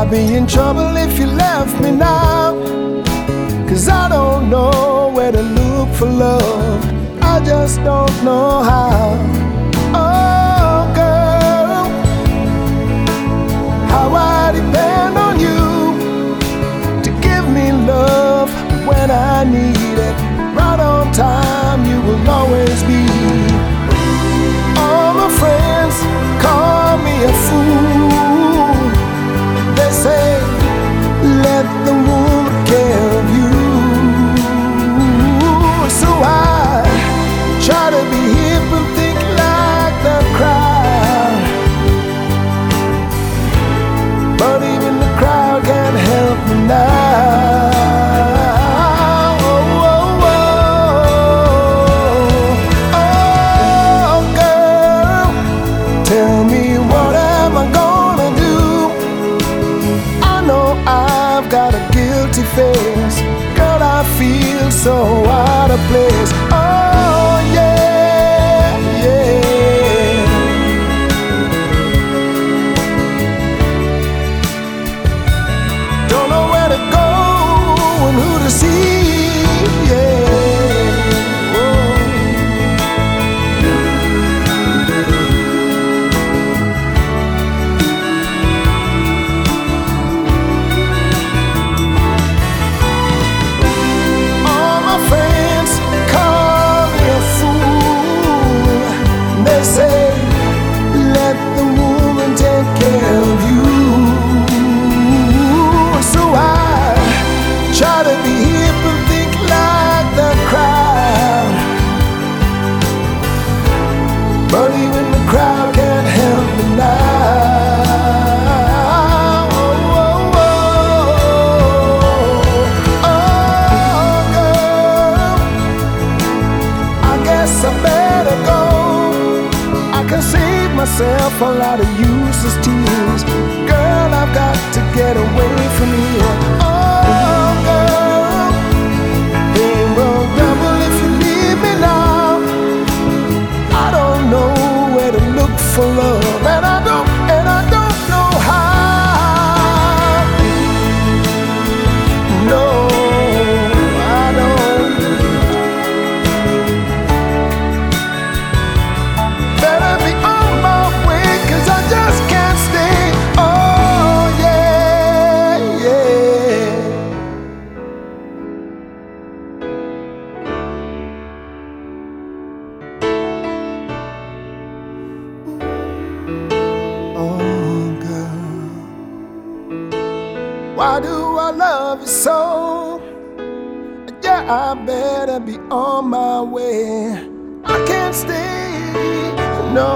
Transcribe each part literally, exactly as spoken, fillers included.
I'll be in trouble if you left me now, 'cause I don't know where to look for love, I just don't know how. Oh girl, how I depend on you to give me love when I need it. Right on time, you will always be. All my friends call me a fool. They say, let the woman care of you. So I try to be hip and think like the crowd, but even the crowd can't help me now. Oh, oh, oh. Oh, girl, tell me, what am I gonna do? I know I've got a guilty face. Girl, I feel so out of place. Oh yeah, yeah. Don't know where to go and who to see, yeah. But even the crowd can't help me now. Oh, oh, oh. Oh, girl, I guess I better go. I can save myself a lot of useless tears. Girl, I've got to get away from here. Oh, girl, they will double if you leave me now. I don't know where to look for love, and I don't, and I don't know how. No, I don't. Better be on my way, 'cause I just can't stay. Oh yeah, yeah. Why do I love you so? Yeah, I better be on my way. I can't stay, no.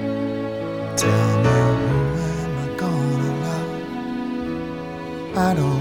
Tell me, who am I gonna love? I don't